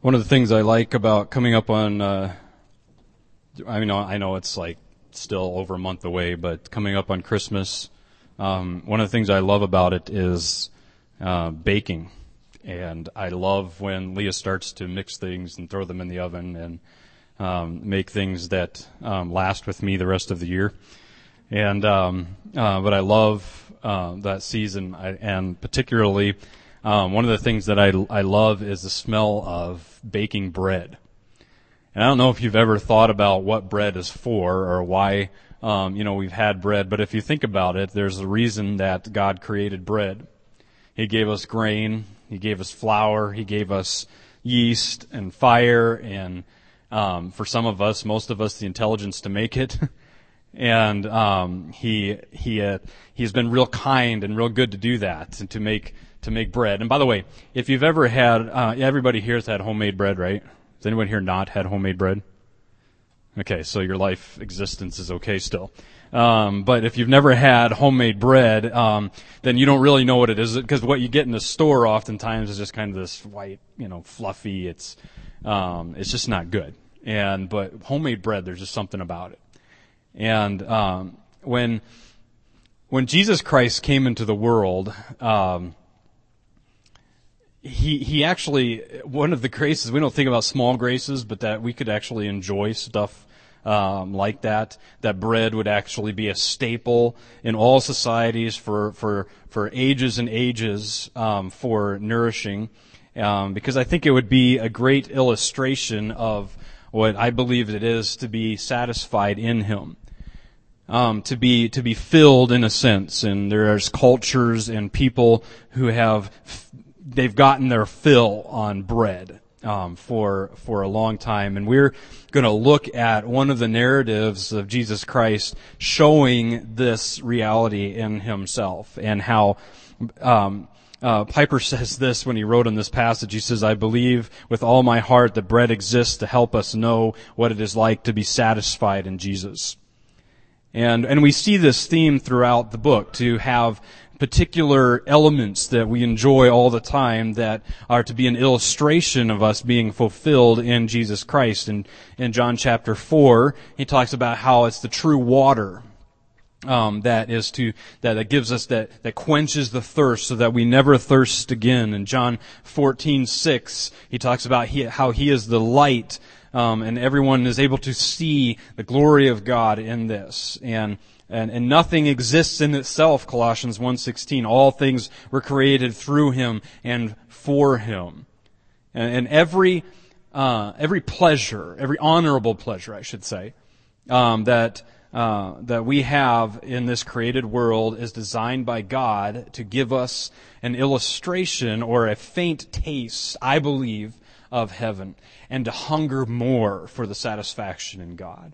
One of the things I like about coming up on, I know it's like still over a month away, but coming up on Christmas, one of the things I love about it is baking. And I love when Leah starts to mix things and throw them in the oven and make things that last with me the rest of the year. And but I love that season, and particularly one of the things that I love is the smell of baking bread. And I don't know if you've ever thought about what bread is for or why we've had bread, but if you think about it, there's a reason that God created bread. He gave us grain, He gave us flour, He gave us yeast and fire, and for some of us, most of us, the intelligence to make it. And He's been real kind and real good to do that and to make bread. And by the way, if you've ever had, everybody here has had homemade bread, right? Has anyone here not had homemade bread? Okay, so your life existence is okay still. But if you've never had homemade bread, then you don't really know what it is, because what you get in the store oftentimes is just kind of this white, fluffy. It's just not good. But homemade bread, there's just something about it. And when Jesus Christ came into the world, He actually, one of the graces, we don't think about small graces, but that we could actually enjoy stuff like that bread would actually be a staple in all societies for ages and ages for nourishing, because I think it would be a great illustration of what I believe it is to be satisfied in Him. To be filled in a sense, and there's cultures and people who they've gotten their fill on bread for a long time, and we're going to look at one of the narratives of Jesus Christ showing this reality in Himself, and how Piper says this when he wrote on this passage. He says, "I believe with all my heart that bread exists to help us know what it is like to be satisfied in Jesus." And we see this theme throughout the book, to have particular elements that we enjoy all the time that are to be an illustration of us being fulfilled in Jesus Christ. And in John chapter 4, he talks about how it's the true water that gives us, that quenches the thirst so that we never thirst again. In John 14:6, he talks about how He is the light, and everyone is able to see the glory of God in this. And nothing exists in itself, Colossians 1:16. All things were created through Him and for Him. And every pleasure, every honorable pleasure, I should say, that we have in this created world is designed by God to give us an illustration or a faint taste, I believe, of heaven, and to hunger more for the satisfaction in God.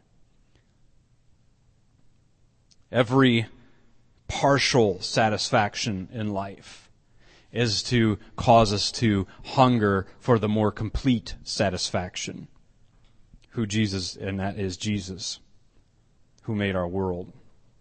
Every partial satisfaction in life is to cause us to hunger for the more complete satisfaction, and that is Jesus, who made our world.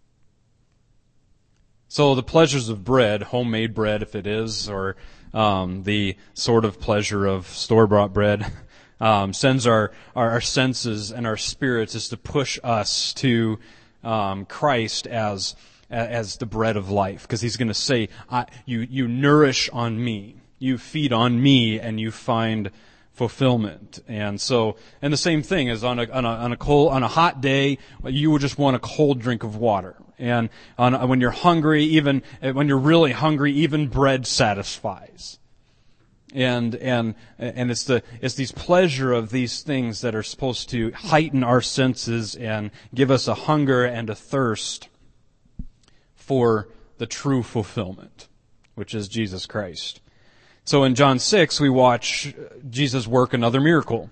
So the pleasures of bread, homemade bread if it is, or the sort of pleasure of store-bought bread, sends our senses and our spirits, is to push us to Christ as the bread of life, because He's going to say, you nourish on me, you feed on me, and you find fulfillment. And the same thing is on a hot day, you would just want a cold drink of water. And when you're hungry, even when you're really hungry, even bread satisfies. And it's these pleasure of these things that are supposed to heighten our senses and give us a hunger and a thirst for the true fulfillment, which is Jesus Christ. So in John 6, we watch Jesus work another miracle.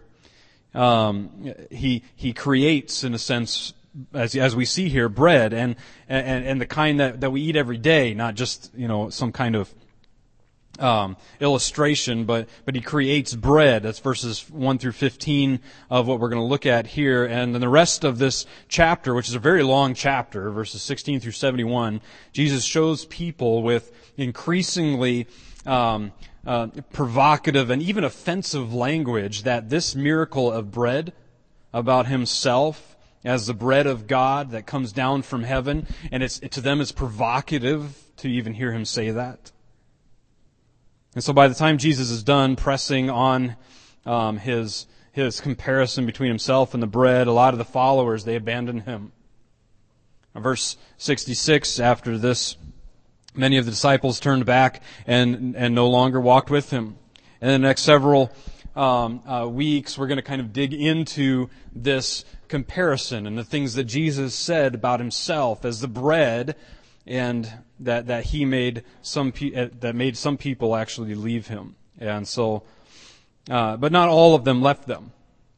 He creates, in a sense, as we see here, bread and the kind that we eat every day, not just some kind of illustration, but He creates bread. That's verses 1 through 15 of what we're going to look at here. And then the rest of this chapter, which is a very long chapter, verses 16 through 71, Jesus shows people with increasingly provocative and even offensive language that this miracle of bread about himself as the bread of God that comes down from heaven, and to them it's provocative to even hear him say that. And so by the time Jesus is done pressing on his comparison between himself and the bread, a lot of the followers, they abandon him. Verse 66, after this, many of the disciples turned back and no longer walked with him. And in the next several weeks, we're going to kind of dig into this comparison and the things that Jesus said about himself as the bread, and that he made some people actually leave him. And so, but not all of them left them.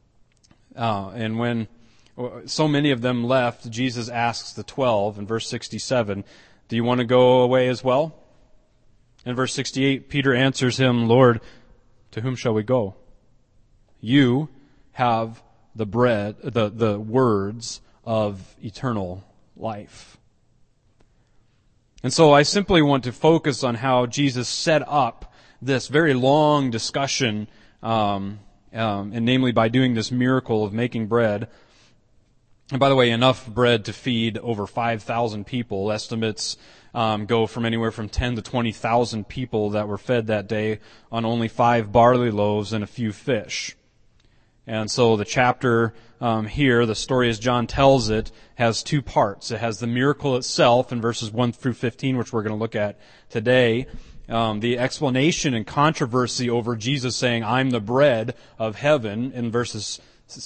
And when so many of them left, Jesus asks the 12 in verse 67, "Do you want to go away as well?" In verse 68, Peter answers him, "Lord, to whom shall we go? You have the bread, the words of eternal life." And so I simply want to focus on how Jesus set up this very long discussion, and namely by doing this miracle of making bread. And by the way, enough bread to feed over 5,000 people. Estimates go from anywhere from 10 to 20,000 people that were fed that day on only 5 barley loaves and a few fish. And so the chapter here, the story as John tells it, has 2 parts. It has the miracle itself in verses 1 through 15, which we're going to look at today. The explanation and controversy over Jesus saying, "I'm the bread of heaven," in verses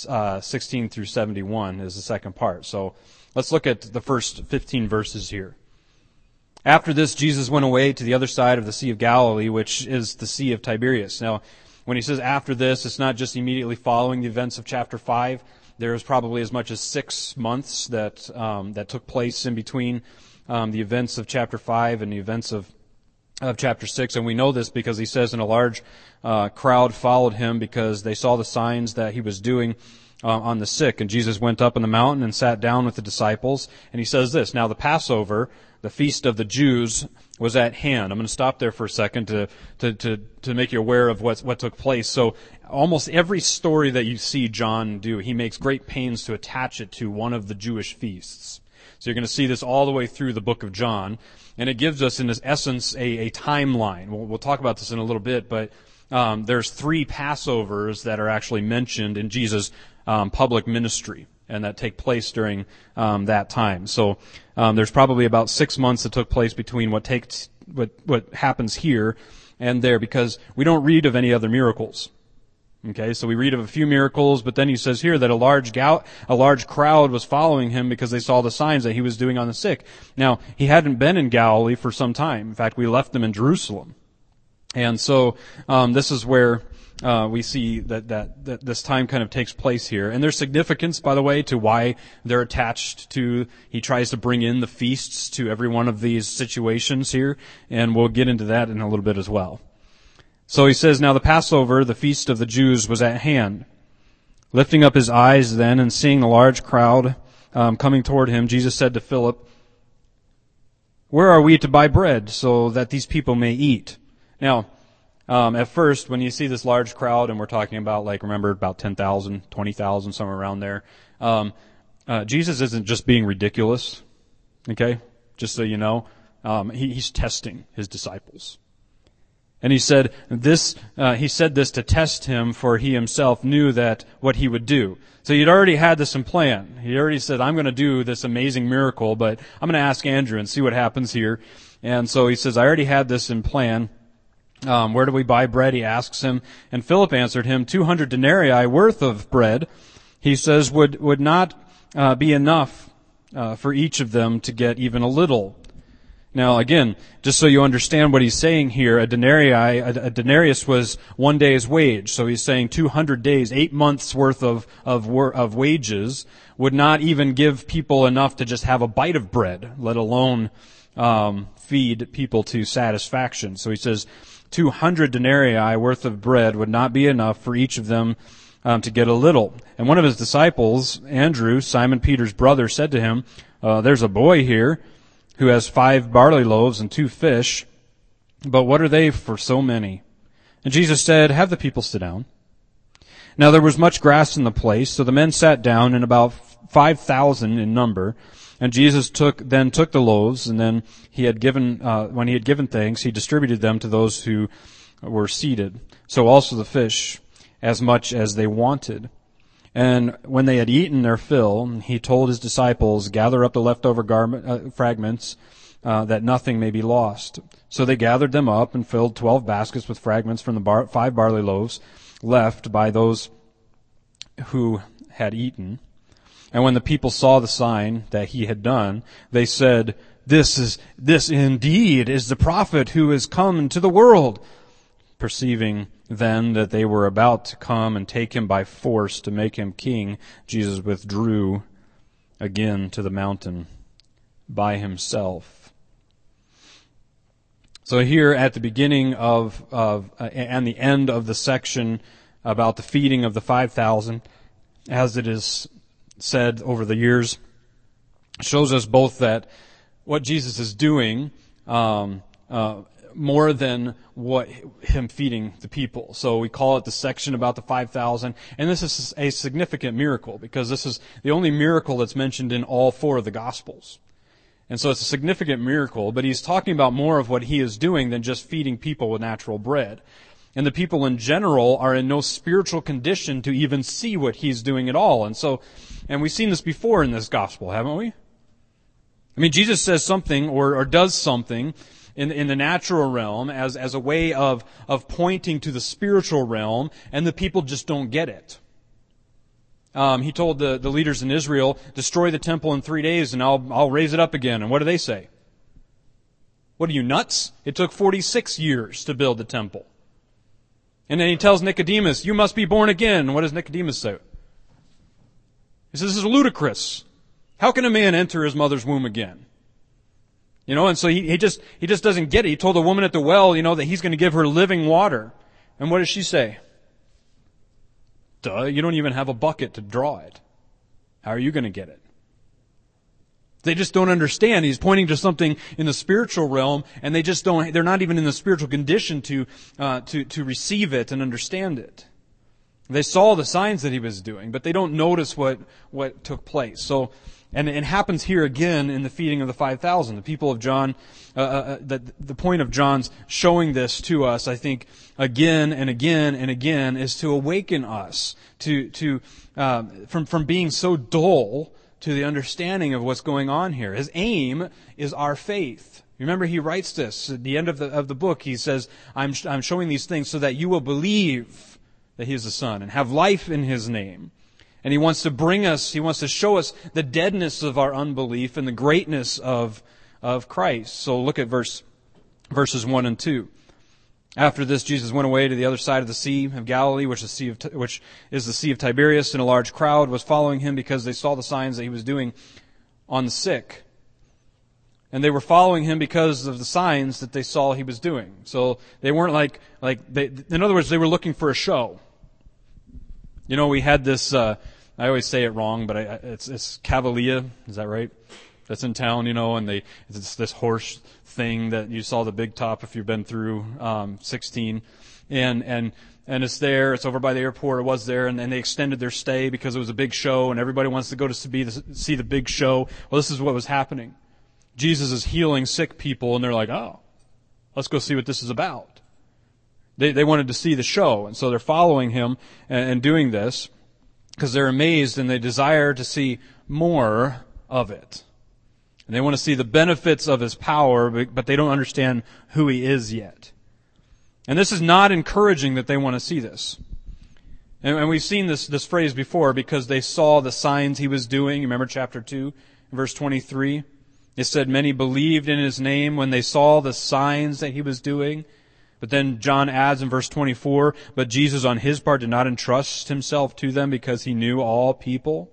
16 through 71 is the second part. So let's look at the first 15 verses here. After this, Jesus went away to the other side of the Sea of Galilee, which is the Sea of Tiberias. Now, when he says after this, it's not just immediately following the events of chapter 5. There was probably as much as 6 months that took place in between the events of chapter 5 and the events of chapter 6. And we know this because he says, "And a large crowd followed him because they saw the signs that he was doing on the sick. And Jesus went up on the mountain and sat down with the disciples." And he says this, "Now the Passover, the feast of the Jews, was at hand." I'm going to stop there for a second to make you aware of what took place. So almost every story that you see John do, he makes great pains to attach it to one of the Jewish feasts. So you're going to see this all the way through the book of John. And it gives us, in its essence, a timeline. We'll talk about this in a little bit, but there's 3 Passovers that are actually mentioned in Jesus' public ministry, and that take place during that time. So there's probably about 6 months that took place between what happens here and there, because we don't read of any other miracles. Okay, so we read of a few miracles, but then he says here that a large crowd was following him because they saw the signs that he was doing on the sick. Now, he hadn't been in Galilee for some time. In fact, we left them in Jerusalem. And so this is where we see that this time kind of takes place here. And there's significance, by the way, to why they're attached to, he tries to bring in the feasts to every one of these situations here, and we'll get into that in a little bit as well. So he says, "Now the Passover, the feast of the Jews, was at hand. Lifting up his eyes then and seeing a large crowd coming toward him, Jesus said to Philip, 'Where are we to buy bread so that these people may eat?'" Now, at first, when you see this large crowd, and we're talking about, remember, about 10,000, 20,000, somewhere around there, Jesus isn't just being ridiculous, okay? Just so you know. He's testing his disciples. And he said this to test him, for he himself knew that what he would do. So he'd already had this in plan. He already said, "I'm going to do this amazing miracle, but I'm going to ask Andrew and see what happens here." And so he says, "I already had this in plan. Where do we buy bread?" he asks him. And Philip answered him, 200 denarii worth of bread, he says, would not be enough for each of them to get even a little. Now, again, just so you understand what he's saying here, a denarius was 1 day's wage. So he's saying 200 days, 8 months worth of wages would not even give people enough to just have a bite of bread, let alone feed people to satisfaction. So he says 200 denarii worth of bread would not be enough for each of them to get a little. And one of his disciples, Andrew, Simon Peter's brother, said to him, "There's a boy here who has 5 barley loaves and 2 fish, but what are they for so many?" And Jesus said, "Have the people sit down." Now there was much grass in the place, so the men sat down, and about 5,000 in number. And Jesus then took the loaves, and then when he had given thanks, he distributed them to those who were seated. So also the fish, as much as they wanted. And when they had eaten their fill, he told his disciples, "Gather up the leftover fragments, that nothing may be lost." So they gathered them up and filled 12 baskets with fragments from the 5 barley loaves left by those who had eaten. And when the people saw the sign that he had done, they said, This indeed is the prophet who is come into the world." Perceiving then that they were about to come and take him by force to make him king, Jesus withdrew again to the mountain by himself. So here at the beginning and the end of the section about the feeding of the 5,000, as it is said over the years, shows us both that what Jesus is doing, more than what him feeding the people. So we call it the section about the 5,000, and this is a significant miracle because this is the only miracle that's mentioned in all 4 of the Gospels. And so it's a significant miracle, but he's talking about more of what he is doing than just feeding people with natural bread. And the people in general are in no spiritual condition to even see what he's doing at all. And we've seen this before in this gospel, haven't we? I mean, Jesus says something or does something in the natural realm as a way of pointing to the spiritual realm, and the people just don't get it. He told the leaders in Israel, "Destroy the temple in 3 days and I'll raise it up again." And what do they say? "What are you, nuts? It took 46 years to build the temple." And then he tells Nicodemus, "You must be born again." What does Nicodemus say? He says, "This is ludicrous. How can a man enter his mother's womb again?" And so he just doesn't get it. He told the woman at the well, that he's going to give her living water. And what does she say? "Duh, you don't even have a bucket to draw it. How are you going to get it?" They just don't understand. He's pointing to something in the spiritual realm, and they're not even in the spiritual condition to receive it and understand it. They saw the signs that he was doing, but they don't notice what took place. So, and it happens here again in the feeding of the 5,000. The people of John, the point of John's showing this to us, I think, again and again and again, is to awaken us from being so dull to the understanding of what's going on here. His aim is our faith. Remember, he writes this at the end of the book. He says, I'm showing these things so that you will believe that he is the Son and have life in his name. And he wants to show us the deadness of our unbelief and the greatness of Christ. So look at verses 1 and 2. After this, Jesus went away to the other side of the Sea of Galilee, which is the Sea of Tiberias, and a large crowd was following him because they saw the signs that he was doing on the sick. And they were following him because of the signs that they saw he was doing. So they weren't in other words, they were looking for a show. We had this, I always say it wrong, but it's Cavalier, is that right? That's in town, and it's this horse thing that you saw the big top if you've been through 16, and it's there. It's over by the airport. It was there, and they extended their stay because it was a big show, and everybody wants to go to see the big show. Well, this is what was happening. Jesus is healing sick people, and they're like, "Oh, let's go see what this is about." They wanted to see the show, and so they're following him and doing this because they're amazed and they desire to see more of it. And they want to see the benefits of his power, but they don't understand who he is yet. And this is not encouraging that they want to see this. And we've seen this phrase before, because they saw the signs he was doing. Remember chapter 2, verse 23? It said, many believed in his name when they saw the signs that he was doing. But then John adds in verse 24, but Jesus on his part did not entrust himself to them because he knew all people.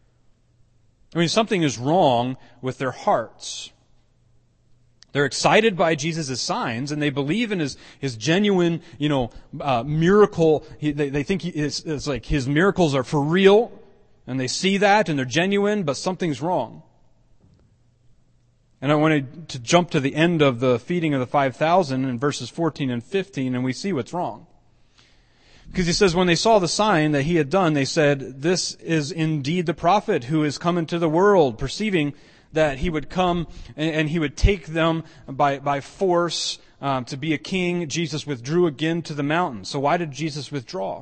I mean, something is wrong with their hearts. They're excited by Jesus' signs, and they believe in his genuine, miracle. They think it's like his miracles are for real, and they see that, and they're genuine, but something's wrong. And I wanted to jump to the end of the feeding of the 5,000 in verses 14 and 15, and we see what's wrong. Because he says when they saw the sign that he had done, they said, "This is indeed the prophet who is come into the world," perceiving that he would come and he would take them by force to be a king. Jesus withdrew again to the mountain. So why did Jesus withdraw?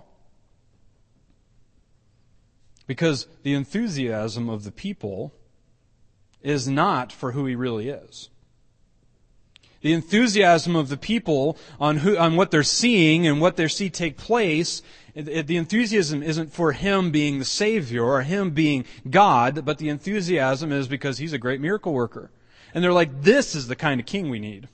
Because the enthusiasm of the people is not for who he really is. The enthusiasm of the people on what they're seeing and what they see take place, the enthusiasm isn't for him being the Savior or him being God, but the enthusiasm is because he's a great miracle worker. And they're like, this is the kind of king we need.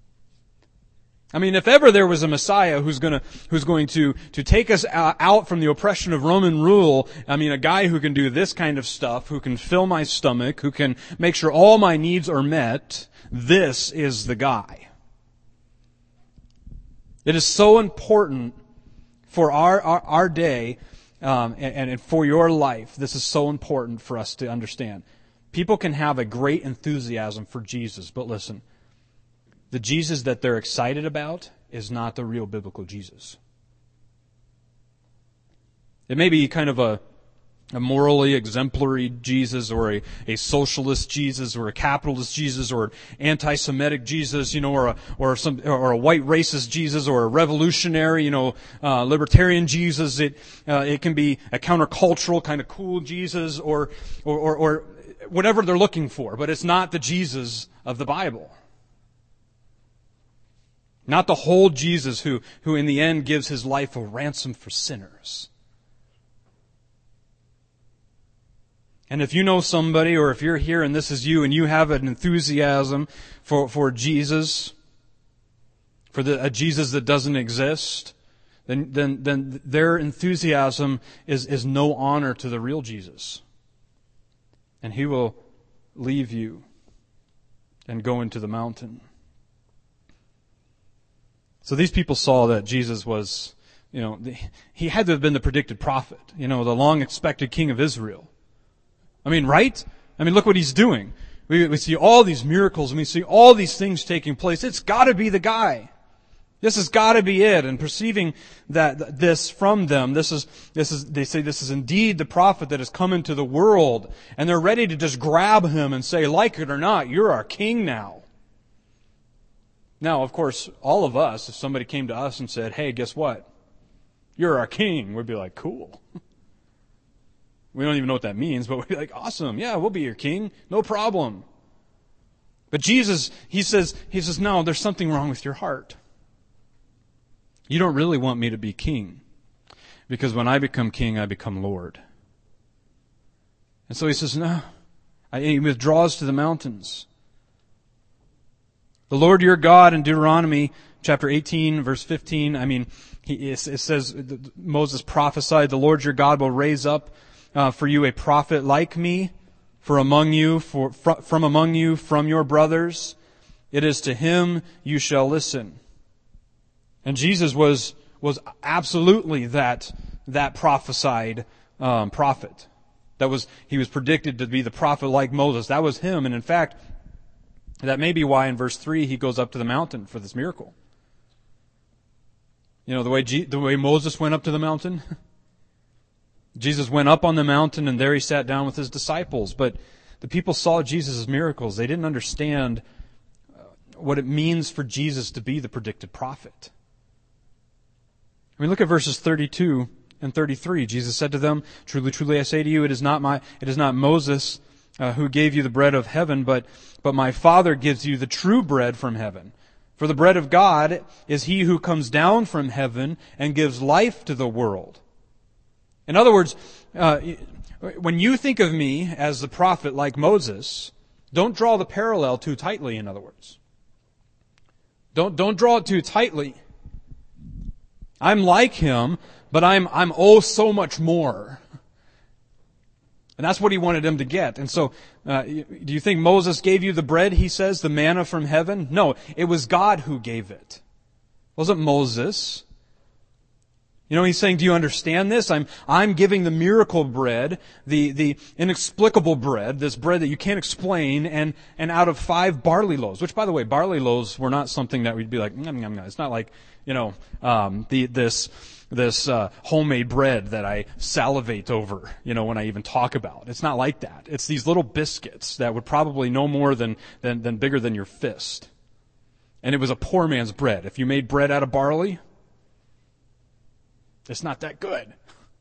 I mean, if ever there was a Messiah who's going to take us out from the oppression of Roman rule, I mean, a guy who can do this kind of stuff, who can fill my stomach, who can make sure all my needs are met, this is the guy. It is so important for our day and for your life. This is so important for us to understand. People can have a great enthusiasm for Jesus, but listen, the Jesus that they're excited about is not the real biblical Jesus. It may be kind of a morally exemplary Jesus, or a socialist Jesus, or a capitalist Jesus, or an anti-Semitic Jesus, or a white racist Jesus, or a revolutionary, libertarian Jesus. It can be a countercultural kind of cool Jesus, or whatever they're looking for, but it's not the Jesus of the Bible. Not the whole Jesus who in the end gives his life a ransom for sinners. And if you know somebody, or if you're here and this is you, and you have an enthusiasm for Jesus, for a Jesus that doesn't exist, then their enthusiasm is no honor to the real Jesus. And he will leave you and go into the mountain. So these people saw that Jesus was, he had to have been the predicted prophet, the long expected king of Israel. I mean, right? I mean, look what he's doing. We see all these miracles and we see all these things taking place. It's got to be the guy. This has got to be it. And perceiving that this from them, they say this is indeed the prophet that has come into the world. And they're ready to just grab him and say, like it or not, you're our king now. Now, of course, all of us, if somebody came to us and said, hey, guess what? You're our king, we'd be like, cool. We don't even know what that means, but we'd be like, awesome, yeah, we'll be your king, no problem. But Jesus, he says, no, there's something wrong with your heart. You don't really want me to be king, because when I become king, I become Lord. And so he says, no. He withdraws to the mountains. The Lord your God in Deuteronomy chapter 18, verse 15, it says, Moses prophesied, the Lord your God will raise up for you a prophet like me from among you, from your brothers. It is to him you shall listen. And Jesus was absolutely that prophesied prophet. He was predicted to be the prophet like Moses. That was him. And in fact, that may be why in verse 3 he goes up to the mountain for this miracle. The way Moses went up to the mountain. Jesus went up on the mountain and there he sat down with his disciples. But the people saw Jesus' miracles. They didn't understand what it means for Jesus to be the predicted prophet. Look at verses 32 and 33. Jesus said to them, truly, truly, I say to you, it is not Moses who gave you the bread of heaven, but my Father gives you the true bread from heaven. For the bread of God is he who comes down from heaven and gives life to the world. In other words, when you think of me as the prophet like Moses, don't draw the parallel too tightly, in other words. Don't draw it too tightly. I'm like him, but I'm oh so much more. And that's what he wanted him to get. And so, do you think Moses gave you the bread, he says, the manna from heaven? No, it was God who gave it. It wasn't Moses. He's saying, do you understand this? I'm giving the miracle bread, the inexplicable bread, this bread that you can't explain, and out of 5 barley loaves. Which, by the way, barley loaves were not something that we'd be like, nom, nom, nom. It's not like, this homemade bread that I salivate over, when I even talk about. It's not like that. It's these little biscuits that would probably no more than bigger than your fist. And it was a poor man's bread. If you made bread out of barley, it's not that good.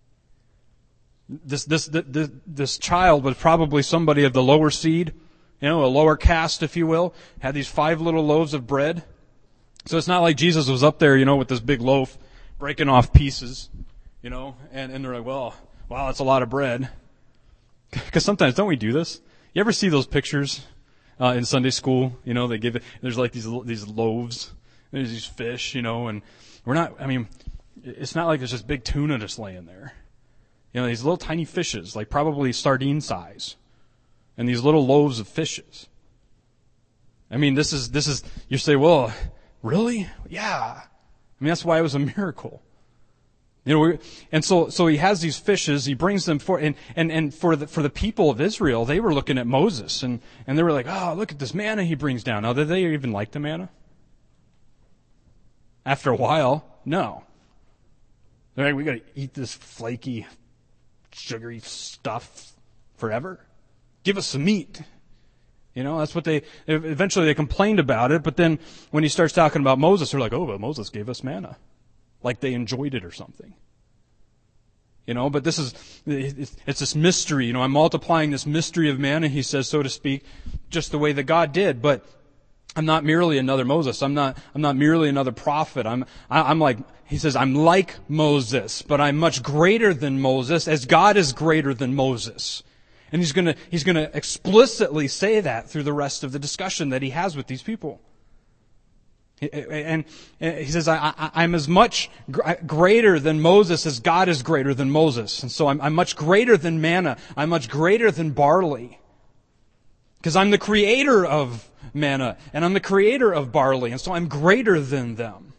This child was probably somebody of the lower seed, a lower caste, if you will, had these 5 little loaves of bread. So it's not like Jesus was up there, with this big loaf, breaking off pieces, and they're like, well, wow, that's a lot of bread. Because sometimes, don't we do this? You ever see those pictures in Sunday school? They give it, there's like these loaves, there's these fish, and it's not like there's this big tuna just laying there. These little tiny fishes, like probably sardine size, and these little loaves of fishes. This is, you say, well, really? Yeah. That's why it was a miracle. And so he has these fishes, he brings them for the people of Israel, they were looking at Moses, and they were like, oh, look at this manna he brings down. Now, did they even like the manna? After a while, no. They're like, we gotta eat this flaky, sugary stuff forever. Give us some meat. That's what eventually they complained about it, but then when he starts talking about Moses, they're like, oh, but Moses gave us manna. Like they enjoyed it or something. But it's this mystery, I'm multiplying this mystery of manna, he says, so to speak, just the way that God did, but I'm not merely another Moses. I'm not merely another prophet. I'm like, he says, I'm like Moses, but I'm much greater than Moses, as God is greater than Moses. And he's gonna explicitly say that through the rest of the discussion that he has with these people. And he says, I'm as much greater than Moses as God is greater than Moses. And so I'm much greater than manna. I'm much greater than barley. Because I'm the creator of manna, and I'm the creator of barley, and so I'm greater than them.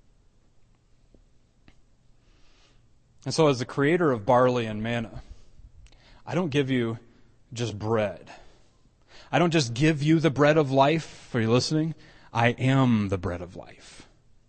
And so as the creator of barley and manna, I don't give you just bread. I don't just give you the bread of life. Are you listening? I am the bread of life.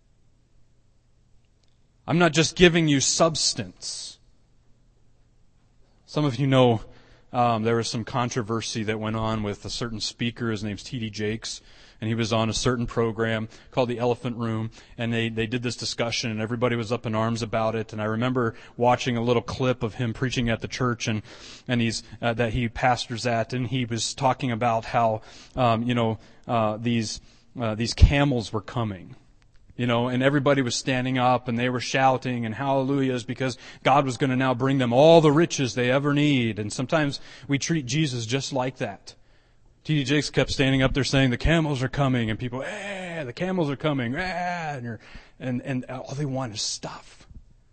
I'm not just giving you substance. Some of you know there was some controversy that went on with a certain speaker. His name's T.D. Jakes. And he was on a certain program called The Elephant Room, and they did this discussion, and everybody was up in arms about it. And I remember watching a little clip of him preaching at the church, and he's that he pastors at, and he was talking about how these camels were coming. And everybody was standing up and they were shouting and hallelujahs because God was going to now bring them all the riches they ever need. And sometimes we treat Jesus just like that. T.D. Jakes kept standing up there saying, the camels are coming, and people, the camels are coming, and all they want is stuff.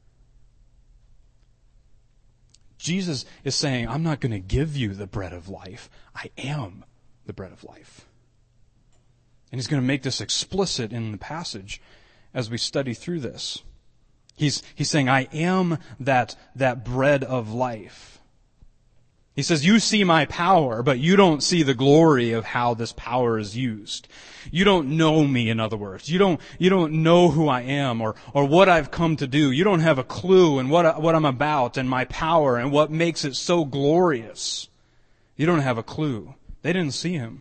Jesus is saying, I'm not going to give you the bread of life. I am the bread of life. And he's going to make this explicit in the passage as we study through this. He's saying, I am that bread of life. He says, you see my power, but you don't see the glory of how this power is used. You don't know me, in other words. You don't know who I am or what I've come to do. You don't have a clue in what I'm about and my power and what makes it so glorious. You don't have a clue. They didn't see him.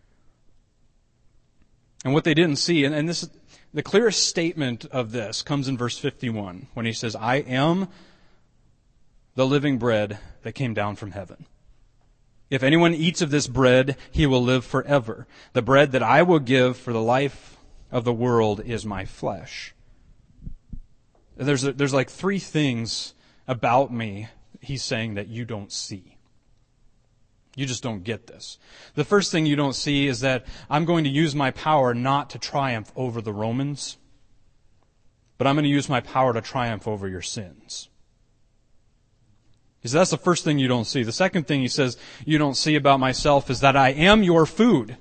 And what they didn't see, and this, the clearest statement of this comes in verse 51 when he says, I am the living bread that came down from heaven. If anyone eats of this bread, he will live forever. The bread that I will give for the life of the world is my flesh. There's like 3 things about me, he's saying, that you don't see. You just don't get this. The first thing you don't see is that I'm going to use my power not to triumph over the Romans, but I'm going to use my power to triumph over your sins. He says, that's the first thing you don't see. The second thing he says you don't see about myself is that I am your food.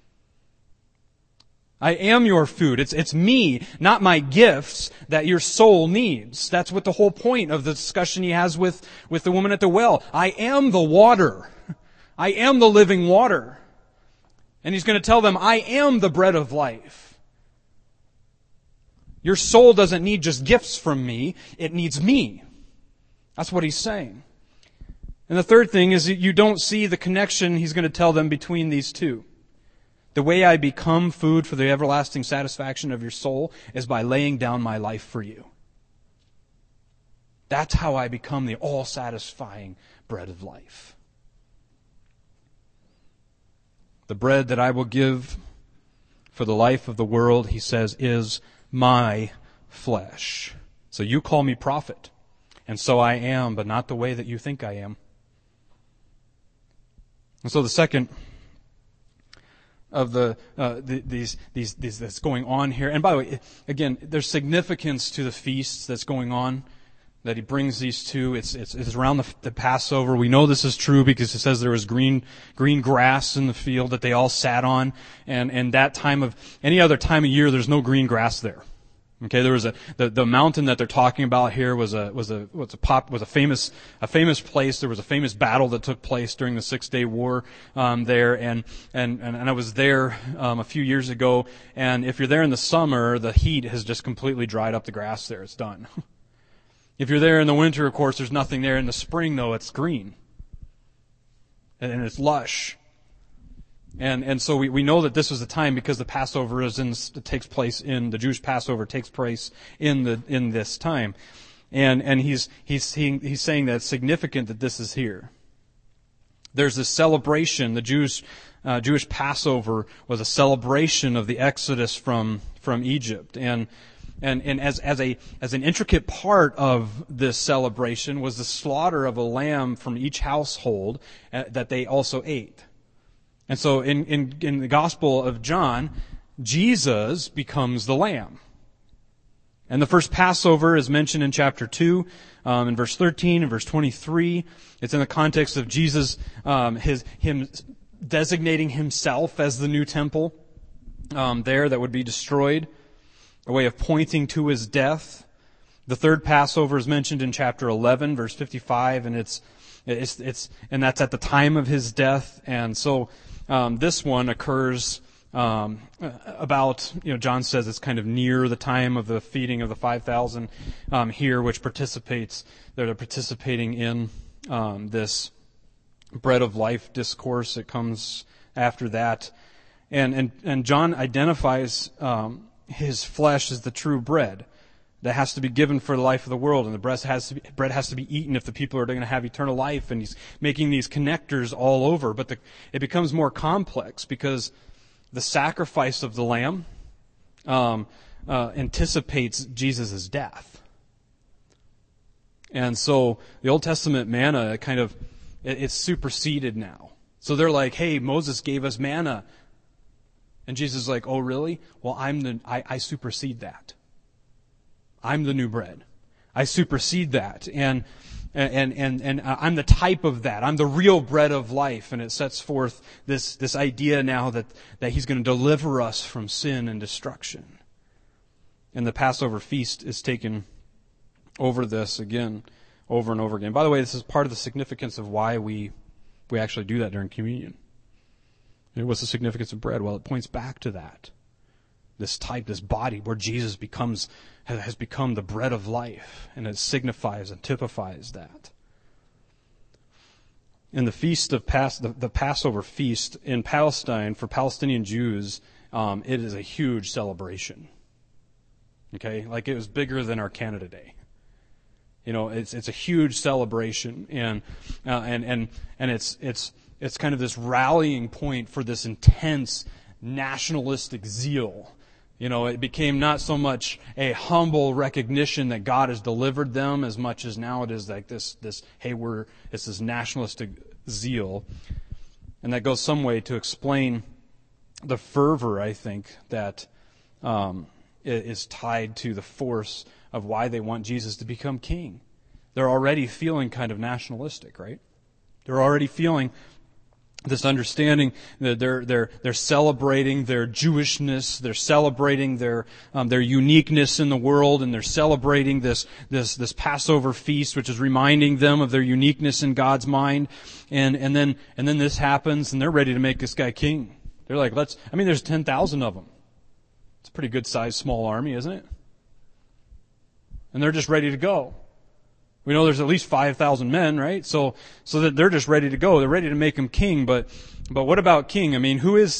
I am your food. It's me, not my gifts, that your soul needs. That's what the whole point of the discussion he has with the woman at the well. I am the water. I am the living water. And he's going to tell them, I am the bread of life. Your soul doesn't need just gifts from me. It needs me. That's what he's saying. And the third thing is that you don't see the connection he's going to tell them between these two. The way I become food for the everlasting satisfaction of your soul is by laying down my life for you. That's how I become the all-satisfying bread of life. The bread that I will give for the life of the world, he says, is my flesh. So you call me prophet, and so I am, but not the way that you think I am. And so the second of these that's going on here, and by the way, again, there's significance to the feasts that's going on, that he brings these two. It's around the Passover. We know this is true because it says there was green grass in the field that they all sat on, and that time of any other time of year, there's no green grass there. Okay, there was the mountain that they're talking about here was a famous place. There was a famous battle that took place during the 6-day war there, and I was there a few years ago. And if you're there in the summer, the heat has just completely dried up the grass there. It's done. If you're there in the winter, of course, there's nothing there. In the spring, though, it's green and it's lush. And so we know that this was the time because the Passover the Jewish Passover takes place in this time. And he's saying that it's significant that this is here. There's this celebration. The Jewish Passover was a celebration of the Exodus from Egypt. And as an intricate part of this celebration was the slaughter of a lamb from each household that they also ate. And so in the Gospel of John, Jesus becomes the lamb. And the first Passover is mentioned in chapter 2, in verse 13 and verse 23. It's in the context of Jesus, him designating himself as the new temple there that would be destroyed, a way of pointing to his death. The third Passover is mentioned in chapter 11, verse 55, and and that's at the time of his death. And so this one occurs about, John says it's kind of near the time of the feeding of the 5,000 here, which they're participating in this bread of life discourse that comes after that. And John identifies his flesh as the true bread that has to be given for the life of the world, and the bread has to be eaten if the people are going to have eternal life. And he's making these connectors all over, but it becomes more complex because the sacrifice of the lamb anticipates Jesus' death, and so the Old Testament manna it's superseded now. So they're like, "Hey, Moses gave us manna," and Jesus is like, "Oh, really? Well, I supersede that. I'm the new bread. I supersede that. And I'm the type of that. I'm the real bread of life." And it sets forth this idea now that he's going to deliver us from sin and destruction. And the Passover feast is taken over this again, over and over again. By the way, this is part of the significance of why we actually do that during communion. What's the significance of bread? Well, it points back to that. This body where Jesus has become the bread of life, and it signifies and typifies that. In the feast of the Passover feast in Palestine, for Palestinian Jews, it is a huge celebration. Okay, like it was bigger than our Canada Day. It's a huge celebration, and it's kind of this rallying point for this intense nationalistic zeal. It became not so much a humble recognition that God has delivered them as much as now it is like this it's this nationalistic zeal. And that goes some way to explain the fervor, I think, that is tied to the force of why they want Jesus to become king. They're already feeling kind of nationalistic, right? They're already feeling this understanding that they're celebrating their Jewishness, they're celebrating their uniqueness in the world, and they're celebrating this Passover feast, which is reminding them of their uniqueness in God's mind. And then this happens, and they're ready to make this guy king. They're like, there's 10,000 of them. It's a pretty good sized small army, isn't it? and they're just ready to go. We know there's at least 5,000 men, right? So that they're just ready to go. They're ready to make him king. But what about king? I mean, is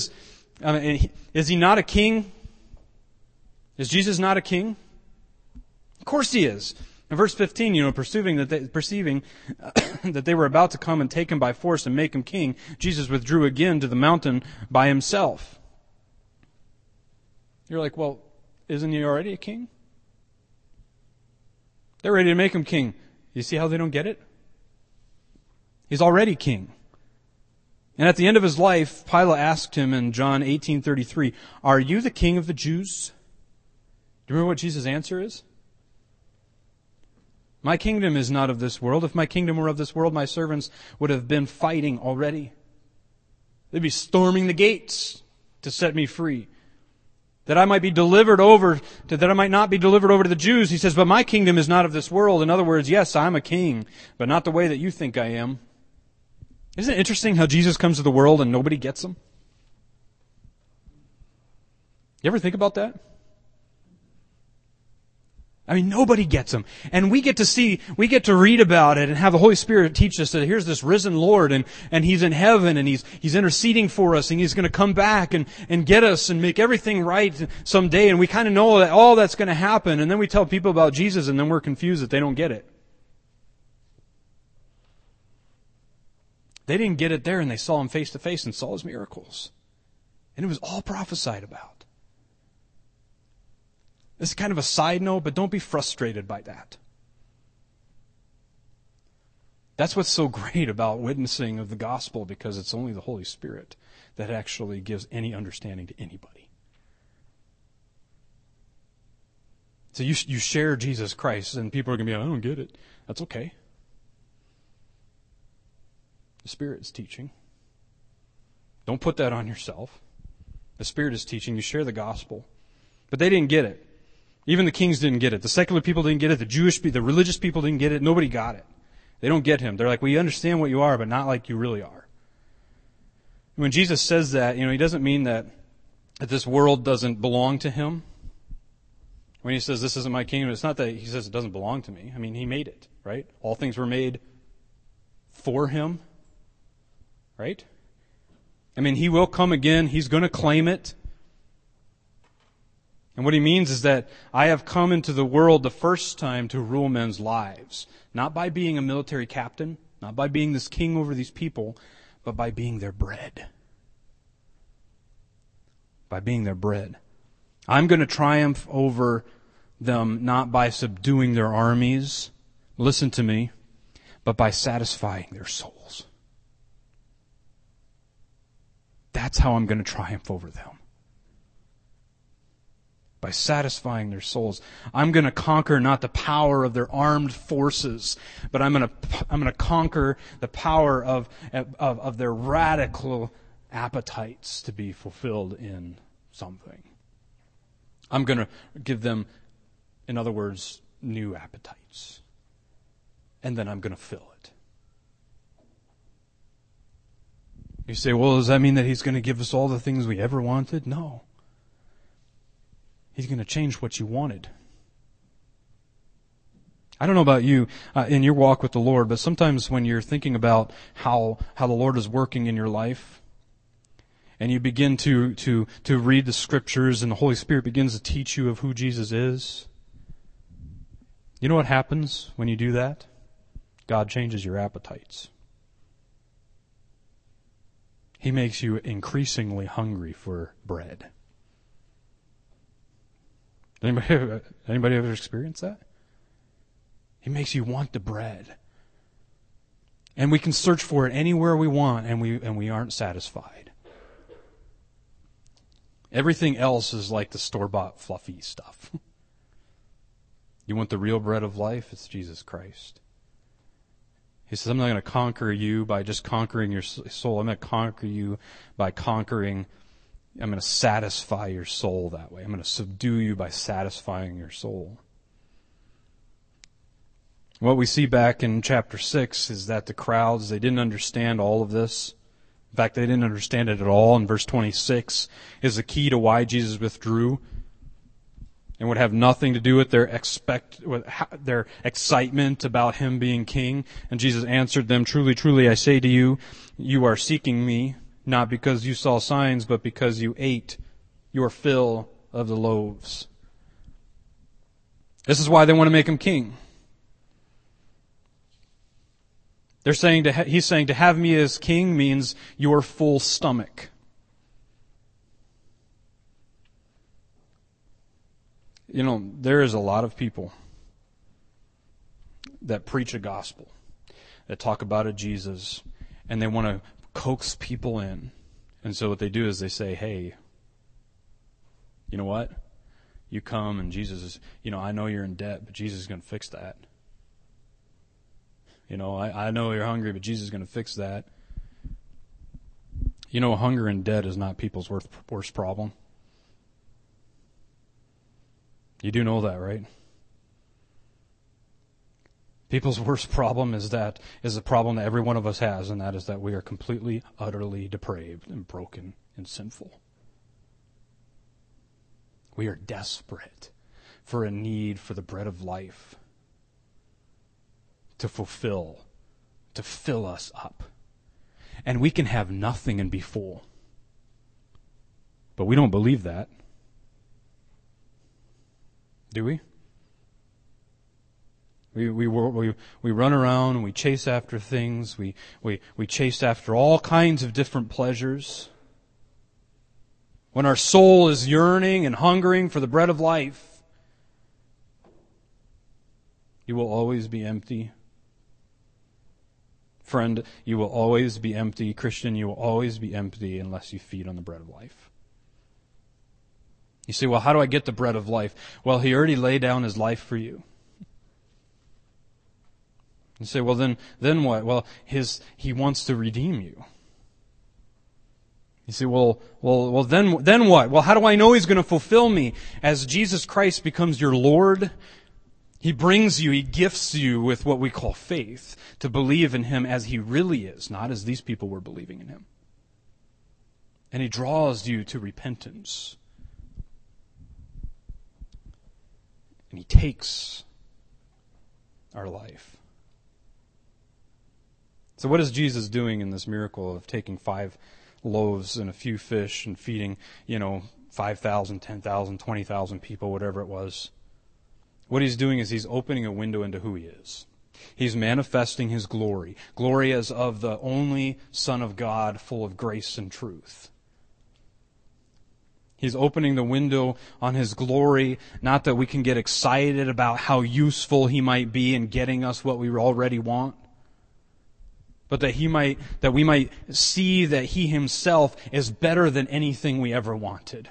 he not a king? Is Jesus not a king? Of course he is. In verse 15, perceiving that they were about to come and take him by force and make him king, Jesus withdrew again to the mountain by himself. You're like, well, isn't he already a king? They're ready to make him king. You see how they don't get it? He's already king. And at the end of his life, Pilate asked him in John 18:33, "Are you the king of the Jews?" Do you remember what Jesus' answer is? My kingdom is not of this world. If my kingdom were of this world, my servants would have been fighting already. They'd be storming the gates to set me free. That I might not be delivered over to the Jews. He says, but my kingdom is not of this world. In other words, yes, I'm a king, but not the way that you think I am. Isn't it interesting how Jesus comes to the world and nobody gets him? You ever think about that? I mean, nobody gets him. And we get to read about it and have the Holy Spirit teach us that here's this risen Lord and He's in heaven and He's interceding for us and He's going to come back and get us and make everything right someday. And we kind of know that all that's going to happen. And then we tell people about Jesus and then we're confused that they don't get it. They didn't get it there and they saw Him face to face and saw His miracles. And it was all prophesied about. This is kind of a side note, but don't be frustrated by that. That's what's so great about witnessing of the gospel, because it's only the Holy Spirit that actually gives any understanding to anybody. So you share Jesus Christ, and people are going to be like, I don't get it. That's okay. The Spirit is teaching. Don't put that on yourself. The Spirit is teaching. You share the gospel. But they didn't get it. Even the kings didn't get it. The secular people didn't get it. The religious people didn't get it. Nobody got it. They don't get Him. They're like, we understand what you are, but not like you really are. When Jesus says that, He doesn't mean that this world doesn't belong to Him. When He says, this isn't my kingdom, it's not that He says it doesn't belong to me. I mean, He made it, right? All things were made for Him, right? I mean, He will come again. He's going to claim it. And what He means is that I have come into the world the first time to rule men's lives. Not by being a military captain, not by being this king over these people, but by being their bread. By being their bread. I'm going to triumph over them not by subduing their armies, listen to me, but by satisfying their souls. That's how I'm going to triumph over them. By satisfying their souls. I'm going to conquer not the power of their armed forces, but I'm going to conquer the power of their radical appetites to be fulfilled in something. I'm going to give them, in other words, new appetites. And then I'm going to fill it. You say, well, does that mean that He's going to give us all the things we ever wanted? No. He's going to change what you wanted. I don't know about you in your walk with the Lord, but sometimes when you're thinking about how the Lord is working in your life, and you begin to read the Scriptures, and the Holy Spirit begins to teach you of who Jesus is, you know what happens when you do that? God changes your appetites. He makes you increasingly hungry for bread. Anybody ever experienced that? He makes you want the bread. And we can search for it anywhere we want, and we aren't satisfied. Everything else is like the store-bought fluffy stuff. You want the real bread of life? It's Jesus Christ. He says, I'm not going to conquer you by just conquering your soul. I'm going to conquer you by I'm going to satisfy your soul that way. I'm going to subdue you by satisfying your soul. What we see back in chapter 6 is that the crowds, they didn't understand all of this. In fact, they didn't understand it at all. And verse 26 is the key to why Jesus withdrew. and would have nothing to do with their excitement about him being king. And Jesus answered them, "Truly, truly, I say to you, you are seeking me, not because you saw signs, but because you ate your fill of the loaves." This is why they want to make him king. He's saying to have me as king means your full stomach. You know, there is a lot of people that preach a gospel, that talk about a Jesus, and they want to coax people in. And so what they do is they say, hey, you know what? You come and Jesus is, I know you're in debt, but Jesus is going to fix that. I know you're hungry, but Jesus is going to fix that. Hunger and debt is not people's worst problem. You do know that, right? People's worst problem is a problem that every one of us has, and that is that we are completely, utterly depraved and broken and sinful. We are desperate for a need for the bread of life to fill us up. And we can have nothing and be full. But we don't believe that. Do we? We run around and we chase after things. We chase after all kinds of different pleasures. When our soul is yearning and hungering for the bread of life, you will always be empty. Friend, you will always be empty. Christian, you will always be empty unless you feed on the bread of life. You say, well, how do I get the bread of life? Well, He already laid down His life for you. You say, well, then what? Well, He wants to redeem you. You say, well, then what? Well, how do I know He's going to fulfill me? As Jesus Christ becomes your Lord, He gifts you with what we call faith, to believe in Him as He really is, not as these people were believing in Him. And He draws you to repentance. And He takes our life. So what is Jesus doing in this miracle of taking 5 loaves and a few fish and feeding, 5,000, 10,000, 20,000 people, whatever it was? What He's doing is He's opening a window into who He is. He's manifesting His glory. Glory as of the only Son of God, full of grace and truth. He's opening the window on His glory, not that we can get excited about how useful He might be in getting us what we already want, but that we might see that He Himself is better than anything we ever wanted.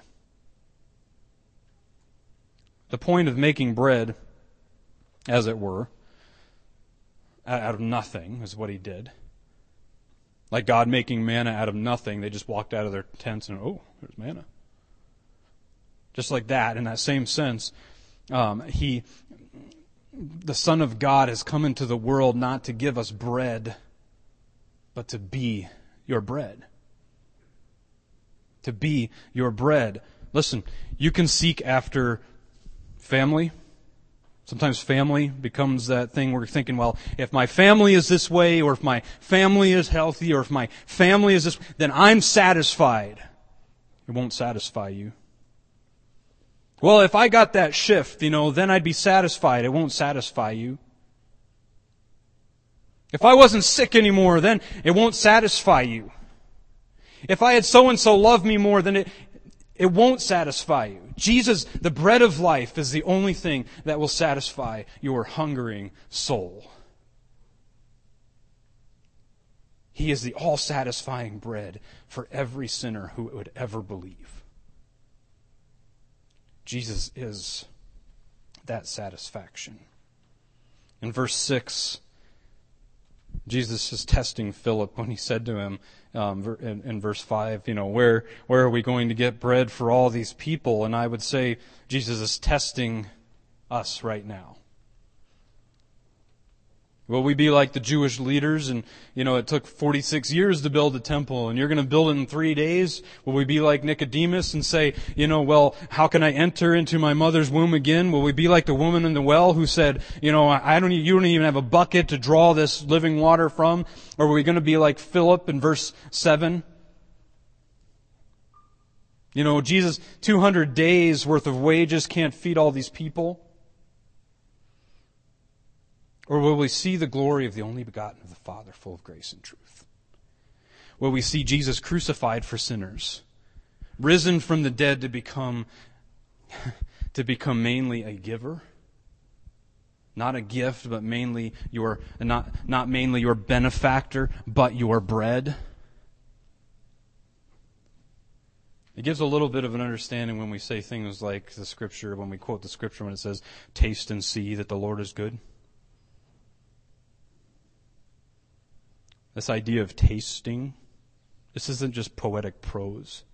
The point of making bread, as it were, out of nothing is what He did. Like God making manna out of nothing, they just walked out of their tents and, oh, there's manna. Just like that, in that same sense, the Son of God has come into the world not to give us bread, but to be your bread. To be your bread. Listen, you can seek after family. Sometimes family becomes that thing where you're thinking, well, if my family is this way, or if my family is healthy, or if my family is this, then I'm satisfied. It won't satisfy you. Well, if I got that shift, then I'd be satisfied. It won't satisfy you. If I wasn't sick anymore, then it won't satisfy you. If I had so-and-so love me more, then it won't satisfy you. Jesus, the bread of life, is the only thing that will satisfy your hungering soul. He is the all-satisfying bread for every sinner who would ever believe. Jesus is that satisfaction. In verse 6, Jesus is testing Philip when He said to him, in verse 5, where are we going to get bread for all these people? And I would say Jesus is testing us right now. Will we be like the Jewish leaders and, it took 46 years to build the temple and you're going to build it in 3 days? Will we be like Nicodemus and say, well, how can I enter into my mother's womb again? Will we be like the woman in the well who said, you don't even have a bucket to draw this living water from? Or are we going to be like Philip in verse 7? Jesus, 200 days worth of wages can't feed all these people. Or will we see the glory of the only begotten of the Father, full of grace and truth? Will we see Jesus crucified for sinners, risen from the dead to become mainly a giver? Not a gift, but mainly not mainly your benefactor, but your bread. It gives a little bit of an understanding when we say things like the Scripture, when we quote the Scripture when it says, taste and see that the Lord is good. This idea of tasting, this isn't just poetic prose.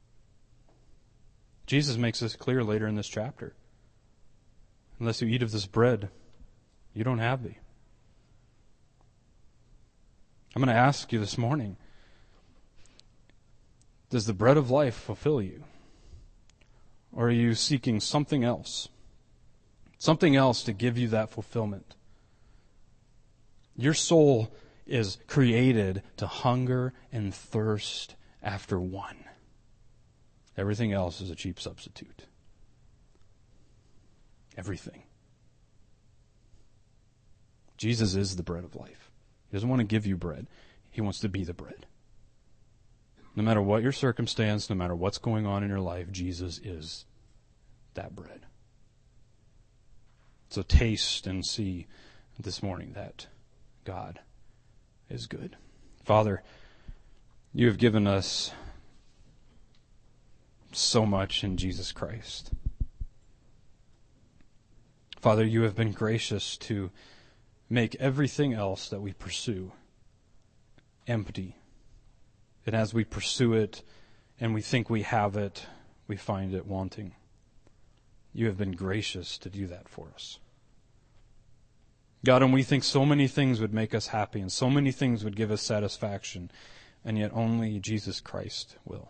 Jesus makes this clear later in this chapter. Unless you eat of this bread, you don't have thee. I'm going to ask you this morning, does the bread of life fulfill you? Or are you seeking something else? Something else to give you that fulfillment? Your soul is created to hunger and thirst after one. Everything else is a cheap substitute. Everything. Jesus is the bread of life. He doesn't want to give you bread. He wants to be the bread. No matter what your circumstance, no matter what's going on in your life, Jesus is that bread. So taste and see this morning that God is good. Father, you have given us so much in Jesus Christ. Father, you have been gracious to make everything else that we pursue empty. And as we pursue it and we think we have it, we find it wanting. You have been gracious to do that for us. God, and we think so many things would make us happy and so many things would give us satisfaction, and yet only Jesus Christ will.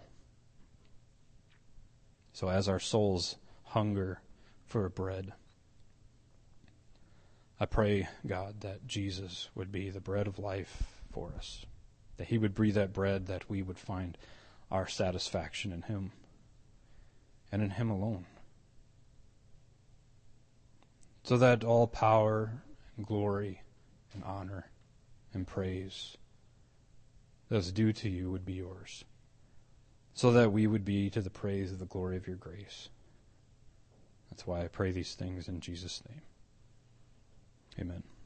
So as our souls hunger for bread, I pray, God, that Jesus would be the bread of life for us, that He would be that bread, that we would find our satisfaction in Him and in Him alone, so that all power and glory and honor and praise that's due to you would be yours, so that we would be to the praise of the glory of your grace. That's why I pray these things in Jesus' name. Amen.